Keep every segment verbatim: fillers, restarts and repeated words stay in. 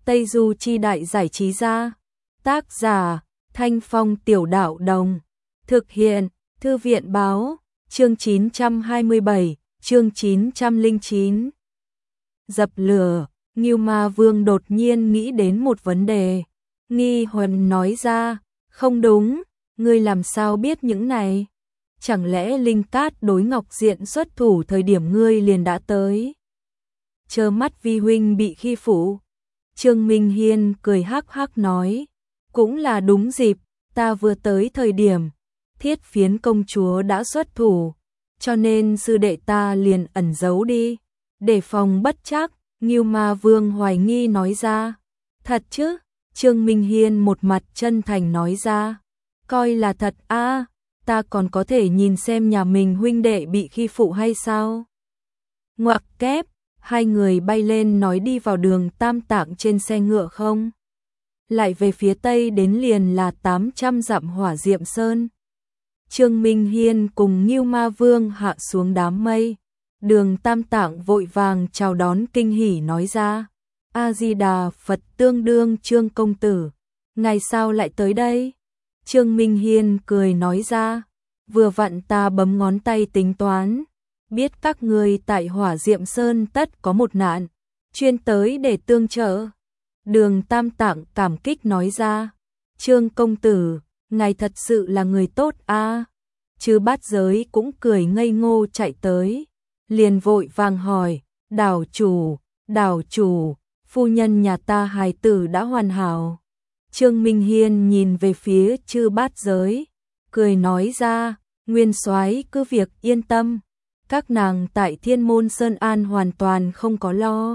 Tây Du Chi Đại Giải Trí Gia. Tác giả Thanh Phong Tiểu Đạo Đồng. Thực hiện Thư viện Báo. Chương chín trăm hai mươi bảy, chương chín trăm lẻ chín. Dập lửa. Ngưu Ma Vương đột nhiên nghĩ đến một vấn đề. Nghi Huân nói ra, không đúng, ngươi làm sao biết những này? Chẳng lẽ Linh Cát đối Ngọc Diện xuất thủ thời điểm ngươi liền đã tới? Chớ mắt vi huynh bị khi phụ. Trương Minh Hiên cười hắc hắc nói, cũng là đúng dịp, ta vừa tới thời điểm Thiết Phiến công chúa đã xuất thủ, cho nên sư đệ ta liền ẩn giấu đi, để phòng bất trắc. Ngưu Ma Vương hoài nghi nói ra, thật chứ? Trương Minh Hiên một mặt chân thành nói ra, coi là thật a, à, ta còn có thể nhìn xem nhà mình huynh đệ bị khi phụ hay sao? Ngoặc kép, hai người bay lên nói đi vào đường Tam Tạng trên xe ngựa không? Lại về phía tây đến liền là tám trăm dặm Hỏa Diệm Sơn. Trương Minh Hiên cùng Ngưu Ma Vương hạ xuống đám mây. Đường Tam Tạng vội vàng chào đón kinh hỉ nói ra, A-di-đà Phật tương đương Trương công tử, ngày sao lại tới đây? Trương Minh Hiên cười nói ra, vừa vặn ta bấm ngón tay tính toán, biết các ngươi tại Hỏa Diệm Sơn tất có một nạn, chuyên tới để tương trợ. Đường Tam Tạng cảm kích nói ra, Trương công tử, ngài thật sự là người tốt a. À. Chư Bát Giới cũng cười ngây ngô chạy tới, liền vội vàng hỏi, đảo chủ, đảo chủ, phu nhân nhà ta hài tử đã hoàn hảo. Trương Minh Hiên nhìn về phía Chư Bát Giới, cười nói ra, nguyên soái cứ việc yên tâm, các nàng tại Thiên Môn Sơn An hoàn toàn không có lo.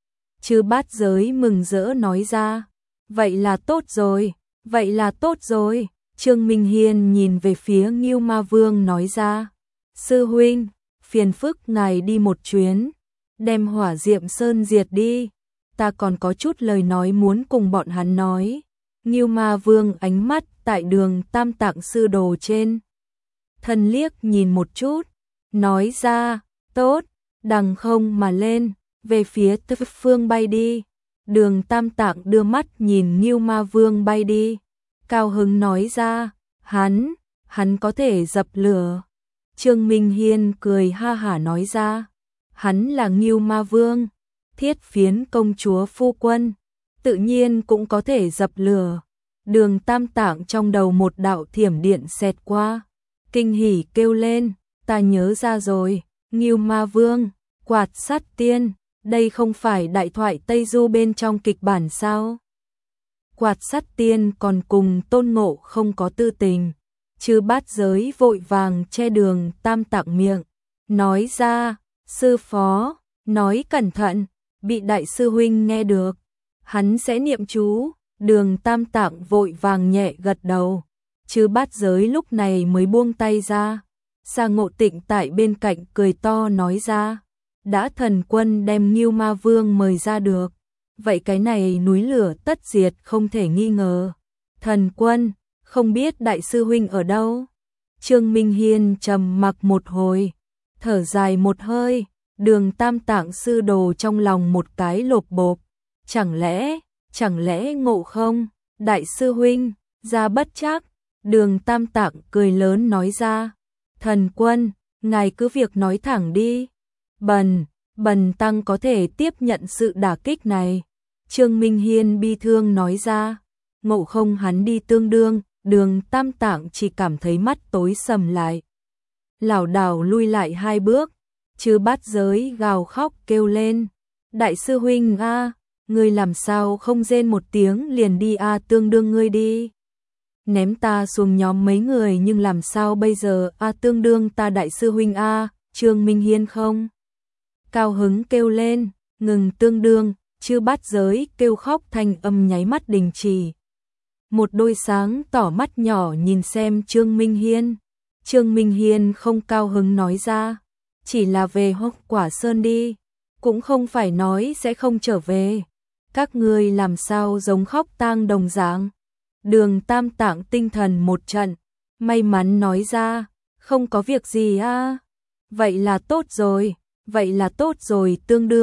Chư Bát Giới mừng rỡ nói ra, vậy là tốt rồi, vậy là tốt rồi. Trương Minh Hiên nhìn về phía Ngưu Ma Vương nói ra, sư huynh, phiền phức ngài đi một chuyến, đem Hỏa Diệm Sơn diệt đi, ta còn có chút lời nói muốn cùng bọn hắn nói. Ngưu Ma Vương ánh mắt tại đường Tam Tạng sư đồ trên thân liếc nhìn một chút, nói ra, tốt, đằng không mà lên, về phía Tứ Phương bay đi. Đường Tam Tạng đưa mắt nhìn Ngưu Ma Vương bay đi, cao hứng nói ra, hắn, hắn có thể dập lửa. Trương Minh Hiên cười ha hả nói ra, hắn là Ngưu Ma Vương, Thiết Phiến công chúa phu quân, tự nhiên cũng có thể dập lửa. Đường Tam Tạng trong đầu một đạo thiểm điện xẹt qua, kinh hỉ kêu lên, ta nhớ ra rồi, Ngưu Ma Vương, Quạt Sát Tiên, đây không phải đại thoại Tây Du bên trong kịch bản sao? Quạt Sát Tiên còn cùng Tôn Ngộ không có tư tình. Chư Bát Giới vội vàng che đường Tam Tạng miệng, nói ra, sư phó, nói cẩn thận, bị đại sư huynh nghe được, hắn sẽ niệm chú. Đường Tam Tạng vội vàng nhẹ gật đầu. Chư Bát Giới lúc này mới buông tay ra. Sa Ngộ Tịnh tại bên cạnh cười to nói ra, đã thần quân đem Ngưu Ma Vương mời ra được, vậy cái này núi lửa tất diệt không thể nghi ngờ. Thần quân, không biết đại sư huynh ở đâu? Trương Minh Hiên trầm mặc một hồi, thở dài một hơi. Đường Tam Tạng sư đồ trong lòng một cái lộp bộp, chẳng lẽ, chẳng lẽ Ngộ không, đại sư huynh, ra bất trắc. Đường Tam Tạng cười lớn nói ra, thần quân, ngài cứ việc nói thẳng đi. Bần, bần tăng có thể tiếp nhận sự đả kích này. Trương Minh Hiên bi thương nói ra, Ngộ không hắn đi tương đương. Đường Tam Tạng chỉ cảm thấy mắt tối sầm lại, lảo đảo lui lại hai bước. Chư Bát Giới gào khóc kêu lên, đại sư huynh a, ngươi làm sao không rên một tiếng liền đi a, tương đương ngươi đi. Ném ta xuống nhóm mấy người nhưng làm sao bây giờ a, tương đương ta đại sư huynh a. Trương Minh Hiên không cao hứng kêu lên, ngừng tương đương. Chư Bát Giới kêu khóc thanh âm nháy mắt đình chỉ. Một đôi sáng tỏ mắt nhỏ nhìn xem Trương Minh Hiên. Trương Minh Hiên không cao hứng nói ra, chỉ là về Hốc Quả Sơn đi, cũng không phải nói sẽ không trở về. Các ngươi làm sao giống khóc tang đồng dạng? Đường Tam Tạng tinh thần một trận, may mắn nói ra, không có việc gì a. À? Vậy là tốt rồi, vậy là tốt rồi tương đương,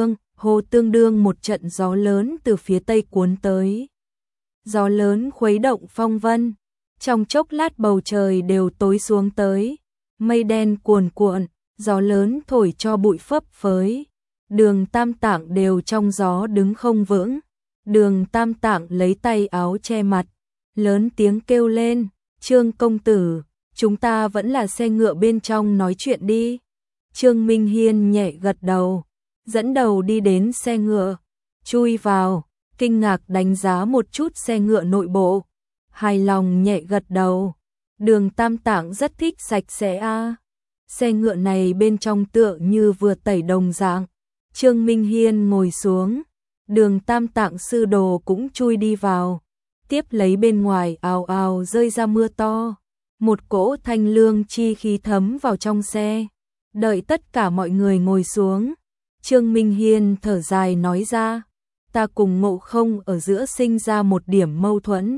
Hô tương đương một trận gió lớn từ phía tây cuốn tới. Gió lớn khuấy động phong vân, trong chốc lát bầu trời đều tối xuống tới, mây đen cuồn cuộn, gió lớn thổi cho bụi phấp phới. Đường Tam Tạng đều trong gió đứng không vững. Đường Tam Tạng lấy tay áo che mặt, lớn tiếng kêu lên, Trương công tử, chúng ta vẫn là xe ngựa bên trong nói chuyện đi. Trương Minh Hiên nhẹ gật đầu, dẫn đầu đi đến xe ngựa, chui vào, kinh ngạc đánh giá một chút xe ngựa nội bộ, hài lòng nhẹ gật đầu. Đường Tam Tạng rất thích sạch sẽ a. Xe ngựa này bên trong tựa như vừa tẩy đồng dạng. Trương Minh Hiên ngồi xuống, Đường Tam Tạng sư đồ cũng chui đi vào, tiếp lấy bên ngoài ào ào rơi ra mưa to, một cỗ thanh lương chi khí thấm vào trong xe. Đợi tất cả mọi người ngồi xuống, Trương Minh Hiên thở dài nói ra, ta cùng Ngộ Không ở giữa sinh ra một điểm mâu thuẫn.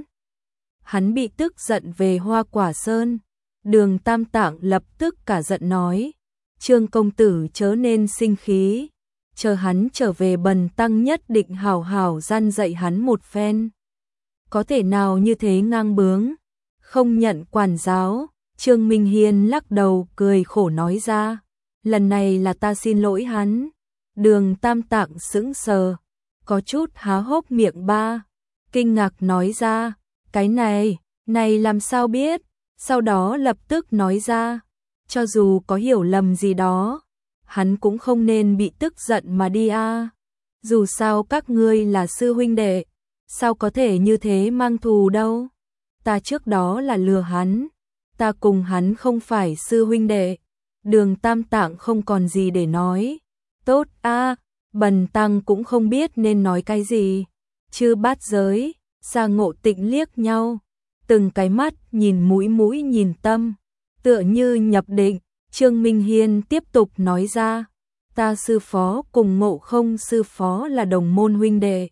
Hắn bị tức giận về Hoa Quả Sơn. Đường Tam Tạng lập tức cả giận nói, Trương công tử chớ nên sinh khí, chờ hắn trở về bần tăng nhất định hào hào gian dạy hắn một phen. Có thể nào như thế ngang bướng, không nhận quản giáo. Trương Minh Hiên lắc đầu cười khổ nói ra, lần này là ta xin lỗi hắn. Đường Tam Tạng sững sờ, có chút há hốc miệng ba, kinh ngạc nói ra, cái này, này làm sao biết, sau đó lập tức nói ra, cho dù có hiểu lầm gì đó, hắn cũng không nên bị tức giận mà đi a. Dù sao các ngươi là sư huynh đệ, sao có thể như thế mang thù đâu. Ta trước đó là lừa hắn, ta cùng hắn không phải sư huynh đệ. Đường Tam Tạng không còn gì để nói. Tốt a, bần tăng cũng không biết nên nói cái gì. Chư Bát Giới, Sa Ngộ Tịnh liếc nhau, từng cái mắt nhìn mũi mũi nhìn tâm, tựa như nhập định. Trương Minh Hiên tiếp tục nói ra, ta sư phó cùng Ngộ Không sư phó là đồng môn huynh đệ.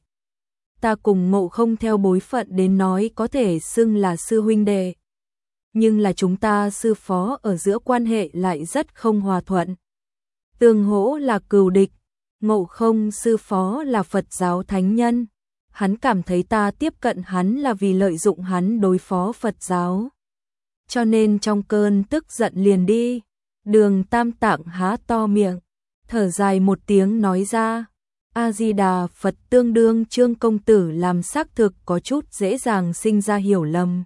Ta cùng Ngộ Không theo bối phận đến nói có thể xưng là sư huynh đệ. Nhưng là chúng ta sư phó ở giữa quan hệ lại rất không hòa thuận. Tương hỗ là cừu địch. Ngộ Không sư phó là Phật giáo thánh nhân. Hắn cảm thấy ta tiếp cận hắn là vì lợi dụng hắn đối phó Phật giáo. Cho nên trong cơn tức giận liền đi. Đường Tam Tạng há to miệng, thở dài một tiếng nói ra, A-di-đà Phật, tương đương Trương công tử làm xác thực có chút dễ dàng sinh ra hiểu lầm.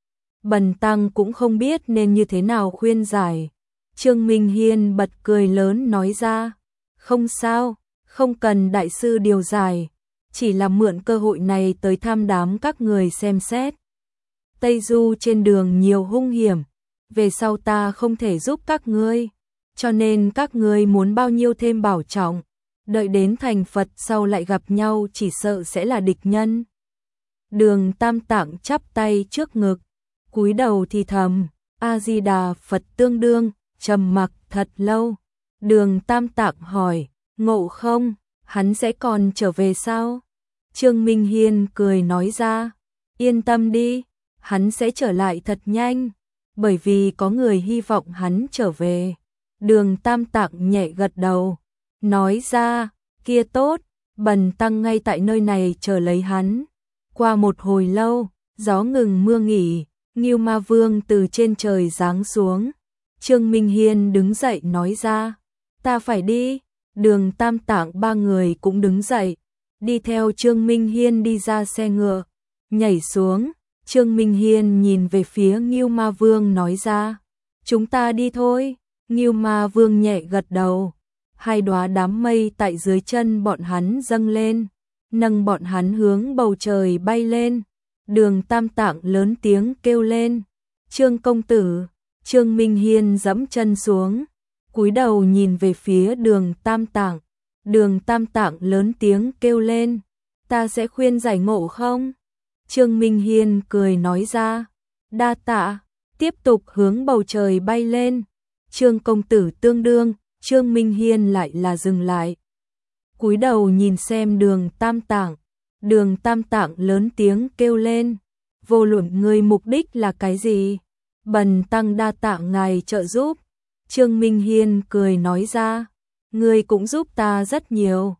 Bần tăng cũng không biết nên như thế nào khuyên giải. Trương Minh Hiên bật cười lớn nói ra, không sao, không cần đại sư điều giải, chỉ là mượn cơ hội này tới tham đám các người xem xét. Tây Du trên đường nhiều hung hiểm, về sau ta không thể giúp các ngươi, cho nên các ngươi muốn bao nhiêu thêm bảo trọng, đợi đến thành Phật sau lại gặp nhau chỉ sợ sẽ là địch nhân. Đường Tam Tạng chắp tay trước ngực, cúi đầu thì thầm, A-di-đà Phật, tương đương, trầm mặc thật lâu. Đường Tam Tạng hỏi, Ngộ Không, hắn sẽ còn trở về sao? Trương Minh Hiên cười nói ra, yên tâm đi, hắn sẽ trở lại thật nhanh, bởi vì có người hy vọng hắn trở về. Đường Tam Tạng nhẹ gật đầu, nói ra, kia tốt, bần tăng ngay tại nơi này chờ lấy hắn. Qua một hồi lâu, gió ngừng mưa nghỉ, Ngưu Ma Vương từ trên trời giáng xuống. Trương Minh Hiên đứng dậy nói ra, ta phải đi. Đường Tam Tạng ba người cũng đứng dậy, đi theo Trương Minh Hiên đi ra xe ngựa, nhảy xuống. Trương Minh Hiên nhìn về phía Ngưu Ma Vương nói ra, chúng ta đi thôi. Ngưu Ma Vương nhẹ gật đầu, hai đóa đám mây tại dưới chân bọn hắn dâng lên, nâng bọn hắn hướng bầu trời bay lên. Đường Tam Tạng lớn tiếng kêu lên, Trương công tử. Trương Minh Hiên giẫm chân xuống, cúi đầu nhìn về phía Đường Tam Tạng. Đường Tam Tạng lớn tiếng kêu lên, ta sẽ khuyên giải Ngộ Không. Trương Minh Hiên cười nói ra, đa tạ, tiếp tục hướng bầu trời bay lên. Trương công tử tương đương, Trương Minh Hiên lại là dừng lại, cúi đầu nhìn xem Đường Tam Tạng. Đường Tam Tạng lớn tiếng kêu lên, vô luận ngươi mục đích là cái gì, bần tăng đa tạ ngài trợ giúp. Trương Minh Hiên cười nói ra, ngươi cũng giúp ta rất nhiều,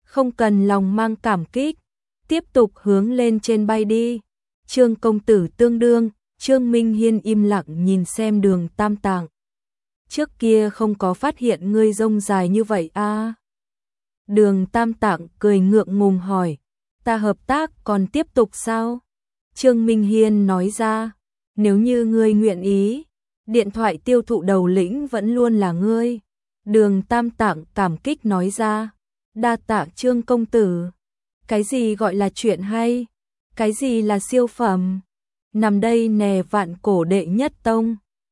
không cần lòng mang cảm kích, tiếp tục hướng lên trên bay đi. Trương công tử tương đương, Trương Minh Hiên im lặng nhìn xem Đường Tam Tạng. Trước kia không có phát hiện ngươi rông dài như vậy a. À? Đường Tam Tạng cười ngượng ngùng hỏi, ta hợp tác còn tiếp tục sao? Trương Minh Hiên nói ra, nếu như ngươi nguyện ý, điện thoại tiêu thụ đầu lĩnh vẫn luôn là ngươi. Đường Tam Tạng cảm kích nói ra, đa tạ Trương công tử. Cái gì gọi là chuyện hay? Cái gì là siêu phẩm? Nằm đây nè vạn cổ đệ nhất tông.